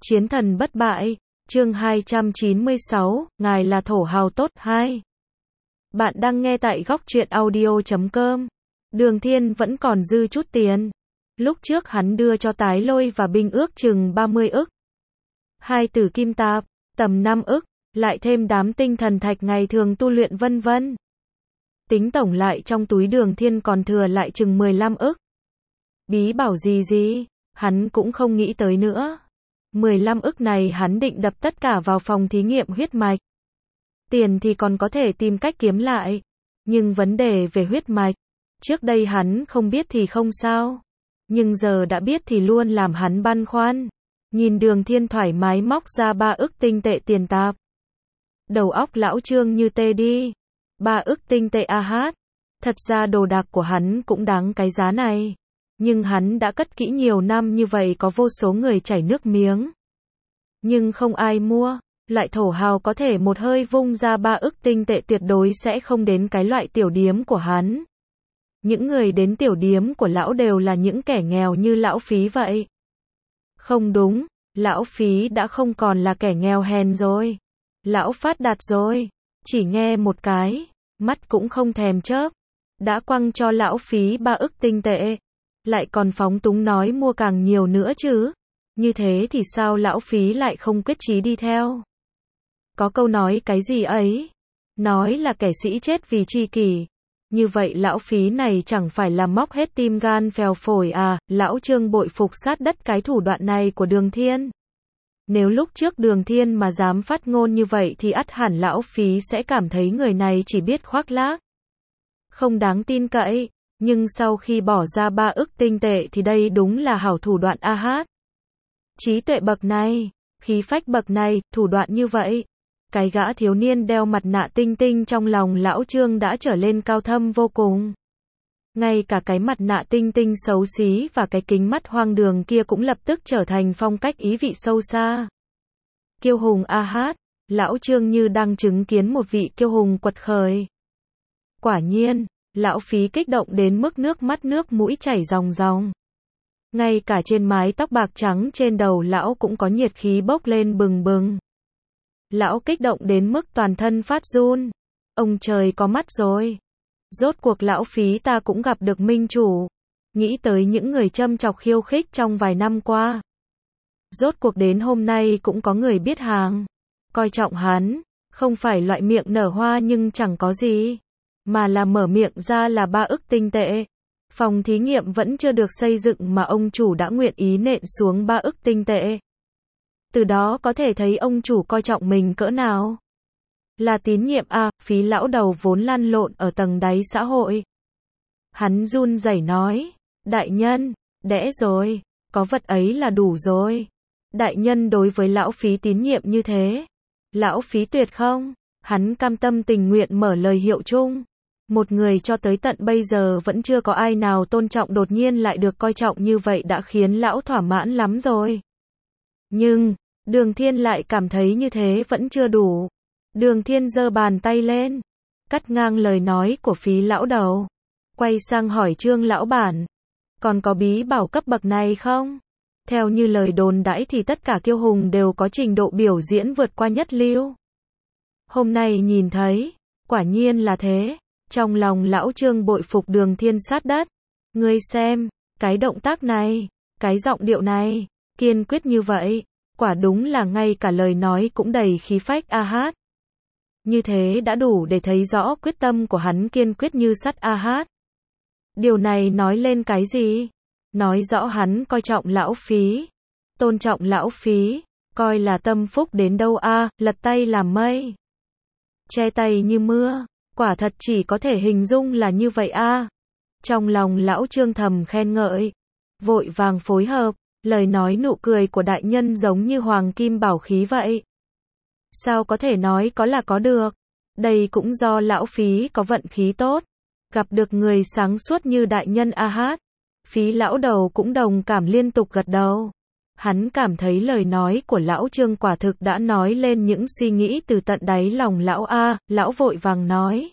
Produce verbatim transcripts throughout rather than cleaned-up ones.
Chiến thần bất bại, chương hai trăm chín mươi sáu, ngài là thổ hào tốt hai. Bạn đang nghe tại góc truyện audio chấm com. Đường Thiên vẫn còn dư chút tiền. Lúc trước hắn đưa cho Tái Lôi và Binh ước chừng ba mươi ức. Hai tử kim tạp, tầm năm ức, lại thêm đám tinh thần thạch ngày thường tu luyện vân vân. Tính tổng lại trong túi Đường Thiên còn thừa lại chừng mười lăm ức. Bí bảo gì gì, hắn cũng không nghĩ tới nữa. mười lăm ức này hắn định đập tất cả vào phòng thí nghiệm huyết mạch. Tiền thì còn có thể tìm cách kiếm lại. Nhưng vấn đề về huyết mạch, trước đây hắn không biết thì không sao. Nhưng giờ đã biết thì luôn làm hắn băn khoăn. Nhìn Đường Thiên thoải mái móc ra ba ức tinh tệ tiền tạp. Đầu óc lão Trương như tê đi. Ba ức tinh tệ a hát. Thật ra đồ đạc của hắn cũng đáng cái giá này. Nhưng hắn đã cất kỹ nhiều năm như vậy có vô số người chảy nước miếng. Nhưng không ai mua. Loại thổ hào có thể một hơi vung ra ba ức tinh tệ tuyệt đối sẽ không đến cái loại tiểu điếm của hắn. Những người đến tiểu điếm của lão đều là những kẻ nghèo như lão Phí vậy. Không đúng, lão Phí đã không còn là kẻ nghèo hèn rồi. Lão phát đạt rồi. Chỉ nghe một cái, mắt cũng không thèm chớp. Đã quăng cho lão Phí ba ức tinh tệ. Lại còn phóng túng nói mua càng nhiều nữa chứ. Như thế thì sao lão Phí lại không quyết chí đi theo? Có câu nói cái gì ấy? Nói là kẻ sĩ chết vì tri kỷ. Như vậy lão Phí này chẳng phải là móc hết tim gan phèo phổi à? Lão Trương bội phục sát đất cái thủ đoạn này của Đường Thiên. Nếu lúc trước Đường Thiên mà dám phát ngôn như vậy thì ắt hẳn lão Phí sẽ cảm thấy người này chỉ biết khoác lác. Không đáng tin cậy. Nhưng sau khi bỏ ra ba ức tinh tệ thì đây đúng là hảo thủ đoạn a hát. Trí tuệ bậc này, khí phách bậc này, thủ đoạn như vậy. Cái gã thiếu niên đeo mặt nạ tinh tinh trong lòng lão Trương đã trở lên cao thâm vô cùng. Ngay cả cái mặt nạ tinh tinh xấu xí và cái kính mắt hoang đường kia cũng lập tức trở thành phong cách ý vị sâu xa. Kiêu hùng a hát, lão Trương như đang chứng kiến một vị kiêu hùng quật khởi. Quả nhiên, lão Phí kích động đến mức nước mắt nước mũi chảy ròng ròng. Ngay cả trên mái tóc bạc trắng trên đầu lão cũng có nhiệt khí bốc lên bừng bừng. Lão kích động đến mức toàn thân phát run. Ông trời có mắt rồi. Rốt cuộc lão Phí ta cũng gặp được minh chủ. Nghĩ tới những người châm chọc khiêu khích trong vài năm qua. Rốt cuộc đến hôm nay cũng có người biết hàng. Coi trọng hắn. Không phải loại miệng nở hoa nhưng chẳng có gì. Mà là mở miệng ra là ba ức tinh tệ. Phòng thí nghiệm vẫn chưa được xây dựng mà ông chủ đã nguyện ý nện xuống ba ức tinh tệ. Từ đó có thể thấy ông chủ coi trọng mình cỡ nào. Là tín nhiệm à, Phí lão đầu vốn lăn lộn ở tầng đáy xã hội. Hắn run rẩy nói, đại nhân, đẽ rồi, có vật ấy là đủ rồi. Đại nhân đối với lão Phí tín nhiệm như thế. Lão Phí tuyệt không? Hắn cam tâm tình nguyện mở lời hiệu chung. Một người cho tới tận bây giờ vẫn chưa có ai nào tôn trọng đột nhiên lại được coi trọng như vậy đã khiến lão thỏa mãn lắm rồi. Nhưng, Đường Thiên lại cảm thấy như thế vẫn chưa đủ. Đường Thiên giơ bàn tay lên, cắt ngang lời nói của Phí lão đầu. Quay sang hỏi Trương lão bản, còn có bí bảo cấp bậc này không? Theo như lời đồn đãi thì tất cả kiêu hùng đều có trình độ biểu diễn vượt qua nhất lưu. Hôm nay nhìn thấy, quả nhiên là thế. Trong lòng lão Trương bội phục Đường Thiên sát đất. Ngươi xem, cái động tác này, cái giọng điệu này, kiên quyết như vậy, quả đúng là ngay cả lời nói cũng đầy khí phách a hát. Như thế đã đủ để thấy rõ quyết tâm của hắn kiên quyết như sắt a hát. Điều này nói lên cái gì? Nói rõ hắn coi trọng lão Phí, tôn trọng lão Phí, coi là tâm phúc đến đâu a, lật tay làm mây, che tay như mưa. Quả thật chỉ có thể hình dung là như vậy a. Trong lòng lão Trương thầm khen ngợi, vội vàng phối hợp, lời nói nụ cười của đại nhân giống như hoàng kim bảo khí vậy. Sao có thể nói có là có được? Đây cũng do lão Phí có vận khí tốt, gặp được người sáng suốt như đại nhân a hát. Phí lão đầu cũng đồng cảm liên tục gật đầu. Hắn cảm thấy lời nói của lão Trương quả thực đã nói lên những suy nghĩ từ tận đáy lòng lão a, lão vội vàng nói.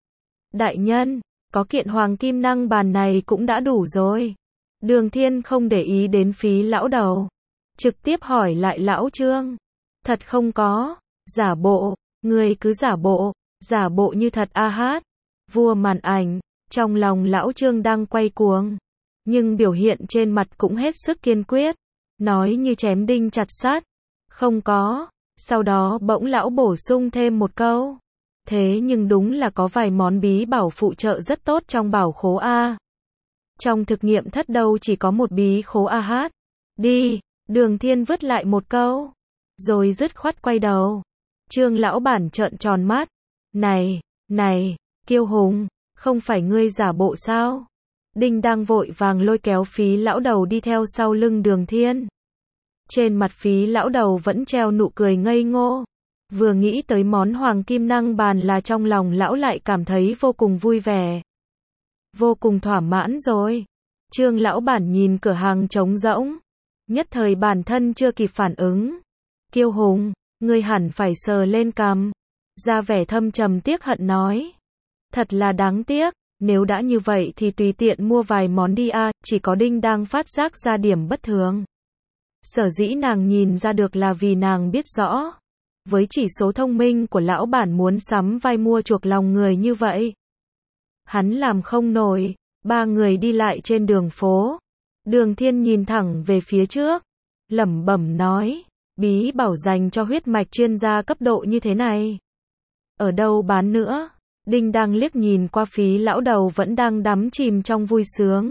Đại nhân, có kiện hoàng kim năng bàn này cũng đã đủ rồi. Đường Thiên không để ý đến Phí lão đầu. trực tiếp hỏi lại lão Trương. Thật không có, giả bộ, ngươi cứ giả bộ, giả bộ như thật a hát. Vua màn ảnh, trong lòng lão Trương đang quay cuồng, nhưng biểu hiện trên mặt cũng hết sức kiên quyết, nói như chém đinh chặt sắt. Không có, sau đó bỗng lão bổ sung thêm một câu. Thế nhưng đúng là có vài món bí bảo phụ trợ rất tốt trong bảo khố A. Trong thực nghiệm thất đâu chỉ có một bí khố a hát. Đi, Đường Thiên vứt lại một câu, rồi dứt khoát quay đầu. Trương lão bản trợn tròn mắt. Này, này, Kiêu Hùng, không phải ngươi giả bộ sao? Đinh đang vội vàng lôi kéo Phí lão đầu đi theo sau lưng Đường Thiên. Trên mặt Phí lão đầu vẫn treo nụ cười ngây ngô. Vừa nghĩ tới món hoàng kim năng bàn là trong lòng lão lại cảm thấy vô cùng vui vẻ. Vô cùng thỏa mãn rồi. Trương lão bản nhìn cửa hàng trống rỗng. Nhất thời bản thân chưa kịp phản ứng. Kiêu Hùng, ngươi hẳn phải sờ lên cằm. Ra vẻ thâm trầm tiếc hận nói. Thật là đáng tiếc, nếu đã như vậy thì tùy tiện mua vài món đi a. Chỉ có Đinh đang phát giác ra điểm bất thường. Sở dĩ nàng nhìn ra được là vì nàng biết rõ. Với chỉ số thông minh của lão bản muốn sắm vai mua chuộc lòng người như vậy, hắn làm không nổi. Ba người đi lại trên đường phố. Đường Thiên nhìn thẳng về phía trước, lẩm bẩm nói, bí bảo dành cho huyết mạch chuyên gia cấp độ như thế này, ở đâu bán nữa? Đinh đang liếc nhìn qua Phí lão đầu vẫn đang đắm chìm trong vui sướng.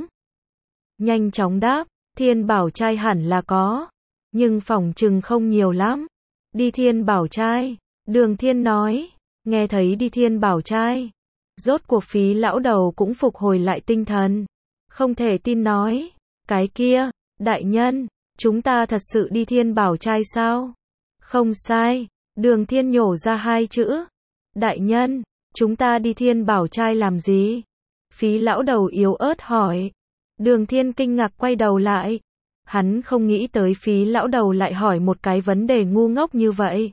Nhanh chóng đáp, Thiên Bảo Trai hẳn là có, nhưng phỏng chừng không nhiều lắm. Đi Thiên Bảo Trai, Đường Thiên nói, nghe thấy đi Thiên Bảo Trai. Rốt cuộc Phí lão đầu cũng phục hồi lại tinh thần. Không thể tin nói, cái kia, đại nhân, chúng ta thật sự đi Thiên Bảo Trai sao? Không sai, Đường Thiên nhổ ra hai chữ. Đại nhân, chúng ta đi Thiên Bảo Trai làm gì? Phí lão đầu yếu ớt hỏi. Đường Thiên kinh ngạc quay đầu lại. Hắn không nghĩ tới Phí lão đầu lại hỏi một cái vấn đề ngu ngốc như vậy.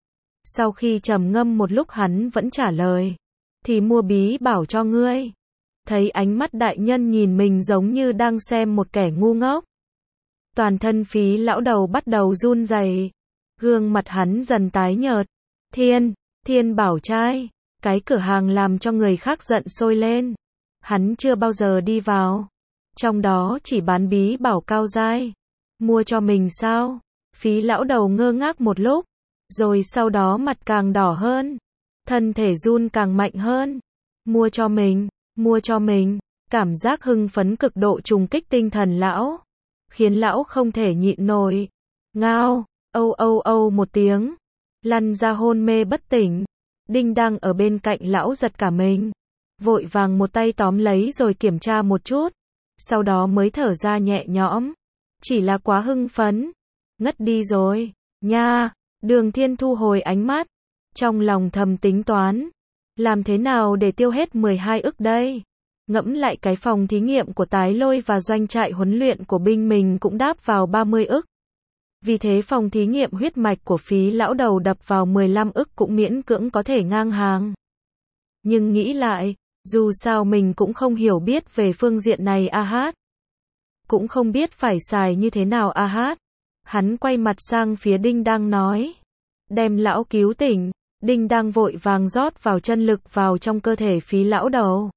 Sau khi trầm ngâm một lúc hắn vẫn trả lời. Thì mua bí bảo cho ngươi. Thấy ánh mắt đại nhân nhìn mình giống như đang xem một kẻ ngu ngốc. Toàn thân Phí lão đầu bắt đầu run rẩy. Gương mặt hắn dần tái nhợt. Thiên, Thiên Bảo Trai. Cái cửa hàng làm cho người khác giận sôi lên. Hắn chưa bao giờ đi vào. Trong đó chỉ bán bí bảo cao giai. Mua cho mình sao? Phí lão đầu ngơ ngác một lúc. Rồi sau đó mặt càng đỏ hơn. Thân thể run càng mạnh hơn. Mua cho mình, mua cho mình. Cảm giác hưng phấn cực độ trùng kích tinh thần lão. Khiến lão không thể nhịn nổi. Ngao, âu âu âu một tiếng. Lăn ra hôn mê bất tỉnh. Đinh đang ở bên cạnh lão giật cả mình. Vội vàng một tay tóm lấy rồi kiểm tra một chút. Sau đó mới thở ra nhẹ nhõm. Chỉ là quá hưng phấn. Ngất đi rồi. Nha, Đường Thiên thu hồi ánh mắt. Trong lòng thầm tính toán. Làm thế nào để tiêu hết mười hai ức đây? Ngẫm lại cái phòng thí nghiệm của tái lôi và doanh trại huấn luyện của binh mình cũng đáp vào ba mươi ức. Vì thế phòng thí nghiệm huyết mạch của Phí lão đầu đập vào mười lăm ức cũng miễn cưỡng có thể ngang hàng. Nhưng nghĩ lại, dù sao mình cũng không hiểu biết về phương diện này a hát. Cũng không biết phải xài như thế nào a hát. Hắn quay mặt sang phía Đinh đang nói. Đem lão cứu tỉnh. Đinh đang vội vàng rót vào chân lực vào trong cơ thể Phí lão đầu.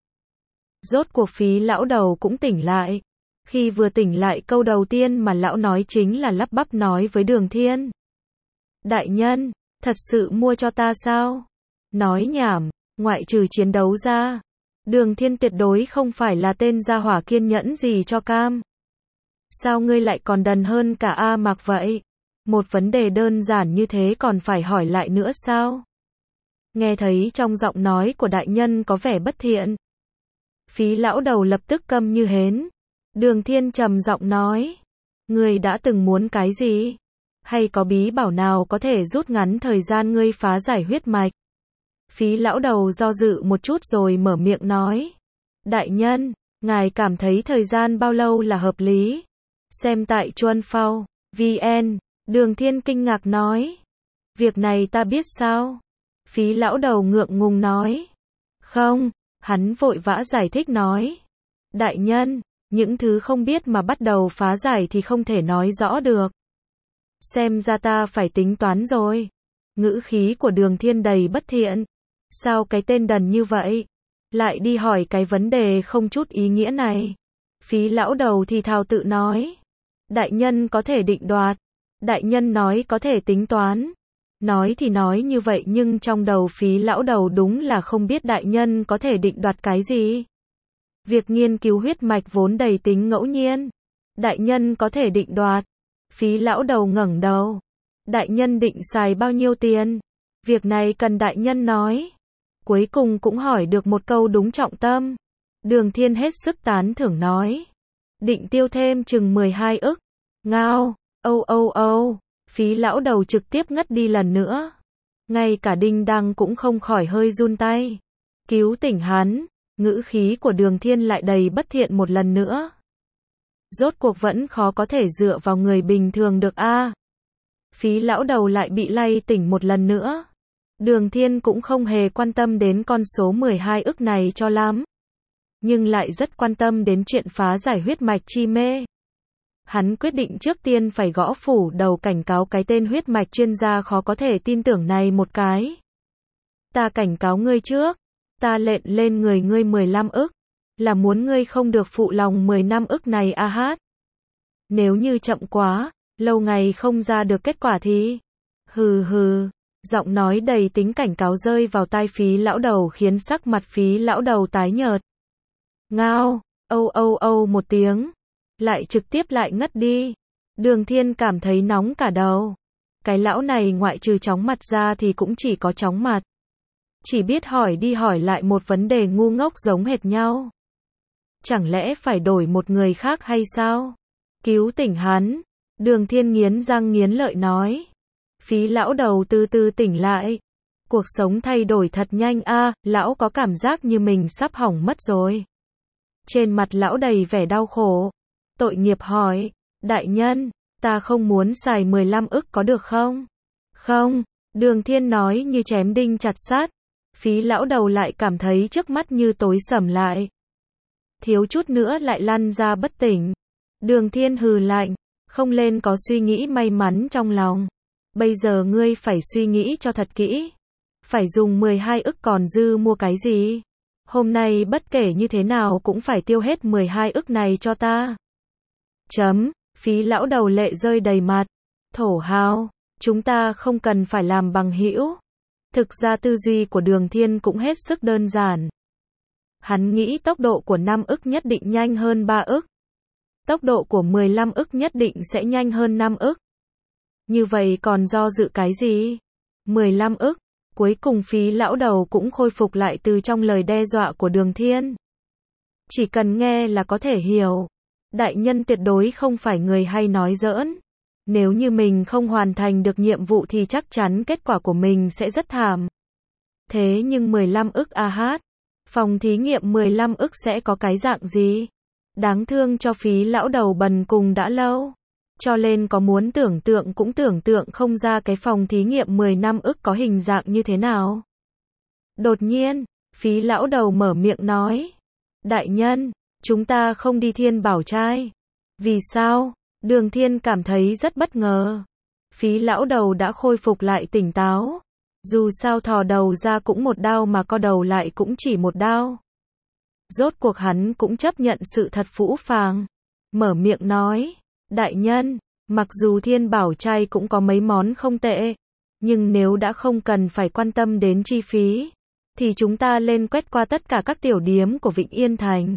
Rốt cuộc Phí lão đầu cũng tỉnh lại. Khi vừa tỉnh lại câu đầu tiên mà lão nói chính là lắp bắp nói với Đường Thiên. Đại nhân, thật sự mua cho ta sao? Nói nhảm, ngoại trừ chiến đấu ra. Đường Thiên tuyệt đối không phải là tên gia hỏa kiên nhẫn gì cho cam. Sao ngươi lại còn đần hơn cả A Mạc vậy? Một vấn đề đơn giản như thế còn phải hỏi lại nữa sao? Nghe thấy trong giọng nói của đại nhân có vẻ bất thiện. Phí lão đầu lập tức câm như hến. Đường Thiên trầm giọng nói. Ngươi đã từng muốn cái gì? Hay có bí bảo nào có thể rút ngắn thời gian ngươi phá giải huyết mạch? Phí lão đầu do dự một chút rồi mở miệng nói. Đại nhân, ngài cảm thấy thời gian bao lâu là hợp lý? Xem tại Chuan Phao, vn. Đường Thiên kinh ngạc nói. Việc này ta biết sao? Phí lão đầu ngượng ngùng nói. Không, hắn vội vã giải thích nói. Đại nhân, những thứ không biết mà bắt đầu phá giải thì không thể nói rõ được. xem ra ta phải tính toán rồi. Ngữ khí của Đường Thiên đầy bất thiện. Sao cái tên đần như vậy? Lại đi hỏi cái vấn đề không chút ý nghĩa này. Phí lão đầu thì thào tự nói. Đại nhân có thể định đoạt. Đại nhân nói có thể tính toán. Nói thì nói như vậy nhưng trong đầu Phí lão đầu đúng là không biết đại nhân có thể định đoạt cái gì. Việc nghiên cứu huyết mạch vốn đầy tính ngẫu nhiên. Đại nhân có thể định đoạt. Phí lão đầu ngẩng đầu. Đại nhân định xài bao nhiêu tiền? Việc này cần đại nhân nói. Cuối cùng cũng hỏi được một câu đúng trọng tâm. Đường Thiên hết sức tán thưởng nói. Định tiêu thêm chừng mười hai ức. Ngao, âu âu âu. Phí lão đầu trực tiếp ngất đi lần nữa. Ngay cả Đinh Đăng cũng không khỏi hơi run tay. Cứu tỉnh hắn. Ngữ khí của Đường Thiên lại đầy bất thiện một lần nữa. Rốt cuộc vẫn khó có thể dựa vào người bình thường được a. À. Phí lão đầu lại bị lay tỉnh một lần nữa. Đường Thiên cũng không hề quan tâm đến con số mười hai ức này cho lắm. Nhưng lại rất quan tâm đến chuyện phá giải huyết mạch chi mê. Hắn quyết định trước tiên phải gõ phủ đầu cảnh cáo cái tên huyết mạch chuyên gia khó có thể tin tưởng này một cái. Ta cảnh cáo ngươi trước. Ta lệnh lên người ngươi mười lăm ức. Là muốn ngươi không được phụ lòng mười năm ức này a hát. Nếu như chậm quá, lâu ngày không ra được kết quả thì... Hừ hừ. Giọng nói đầy tính cảnh cáo rơi vào tai Phí lão đầu khiến sắc mặt Phí lão đầu tái nhợt. Ngao, âu âu âu một tiếng. Lại trực tiếp lại ngất đi. Đường Thiên cảm thấy nóng cả đầu. Cái lão này ngoại trừ chóng mặt ra thì cũng chỉ có chóng mặt. Chỉ biết hỏi đi hỏi lại một vấn đề ngu ngốc giống hệt nhau. Chẳng lẽ phải đổi một người khác hay sao? Cứu tỉnh hắn. Đường Thiên nghiến răng nghiến lợi nói. Phí lão đầu từ từ tỉnh lại. Cuộc sống thay đổi thật nhanh a, à, lão có cảm giác như mình sắp hỏng mất rồi. Trên mặt lão đầy vẻ đau khổ. Tội nghiệp hỏi, đại nhân, ta không muốn xài mười lăm ức có được không? Không, Đường Thiên nói như chém đinh chặt sắt. Phí lão đầu lại cảm thấy trước mắt như tối sầm lại. Thiếu chút nữa lại lăn ra bất tỉnh. Đường Thiên hừ lạnh, không lên có suy nghĩ may mắn trong lòng. Bây giờ ngươi phải suy nghĩ cho thật kỹ. Phải dùng mười hai ức còn dư mua cái gì? Hôm nay bất kể như thế nào cũng phải tiêu hết mười hai ức này cho ta. Chấm, Phí lão đầu lệ rơi đầy mặt. Thổ hào, chúng ta không cần phải làm bằng hữu. Thực ra tư duy của Đường Thiên cũng hết sức đơn giản. Hắn nghĩ tốc độ của năm ức nhất định nhanh hơn ba ức. Tốc độ của mười lăm ức nhất định sẽ nhanh hơn năm ức. Như vậy còn do dự cái gì? mười lăm ức. Cuối cùng Phí lão đầu cũng khôi phục lại từ trong lời đe dọa của Đường Thiên. Chỉ cần nghe là có thể hiểu. Đại nhân tuyệt đối không phải người hay nói giỡn. Nếu như mình không hoàn thành được nhiệm vụ thì chắc chắn kết quả của mình sẽ rất thảm. Thế nhưng mười lăm ức a hát. Phòng thí nghiệm mười lăm ức sẽ có cái dạng gì? Đáng thương cho Phí lão đầu bần cùng đã lâu. Cho nên có muốn tưởng tượng cũng tưởng tượng không ra cái phòng thí nghiệm mười năm ức có hình dạng như thế nào. Đột nhiên, Phí lão đầu mở miệng nói. Đại nhân, chúng ta không đi Thiên Bảo Trai. Vì sao? Đường Thiên cảm thấy rất bất ngờ. Phí lão đầu đã khôi phục lại tỉnh táo. Dù sao thò đầu ra cũng một đao mà co đầu lại cũng chỉ một đao. Rốt cuộc hắn cũng chấp nhận sự thật phũ phàng. Mở miệng nói. Đại nhân, mặc dù Thiên Bảo Trai cũng có mấy món không tệ. Nhưng nếu đã không cần phải quan tâm đến chi phí. Thì chúng ta lên quét qua tất cả các tiểu điếm của Vịnh Yên Thành.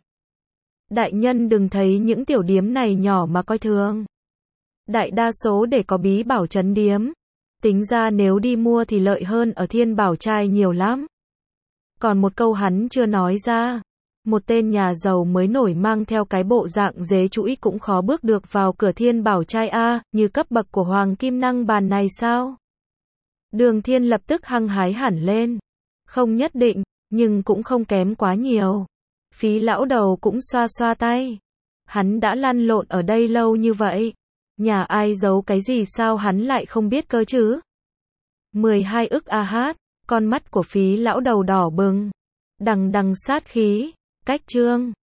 Đại nhân đừng thấy những tiểu điếm này nhỏ mà coi thường. Đại đa số để có bí bảo trấn điếm. Tính ra nếu đi mua thì lợi hơn ở Thiên Bảo Trai nhiều lắm. Còn một câu hắn chưa nói ra. Một tên nhà giàu mới nổi mang theo cái bộ dạng dế chuỗi cũng khó bước được vào cửa Thiên Bảo Trai a, như cấp bậc của Hoàng Kim Năng bàn này sao? Đường Thiên lập tức hăng hái hẳn lên. Không nhất định, nhưng cũng không kém quá nhiều. Phí lão đầu cũng xoa xoa tay. Hắn đã lăn lộn ở đây lâu như vậy. Nhà ai giấu cái gì sao hắn lại không biết cơ chứ? mười hai ức a hát, con mắt của Phí lão đầu đỏ bừng. Đằng đằng sát khí, cách chương.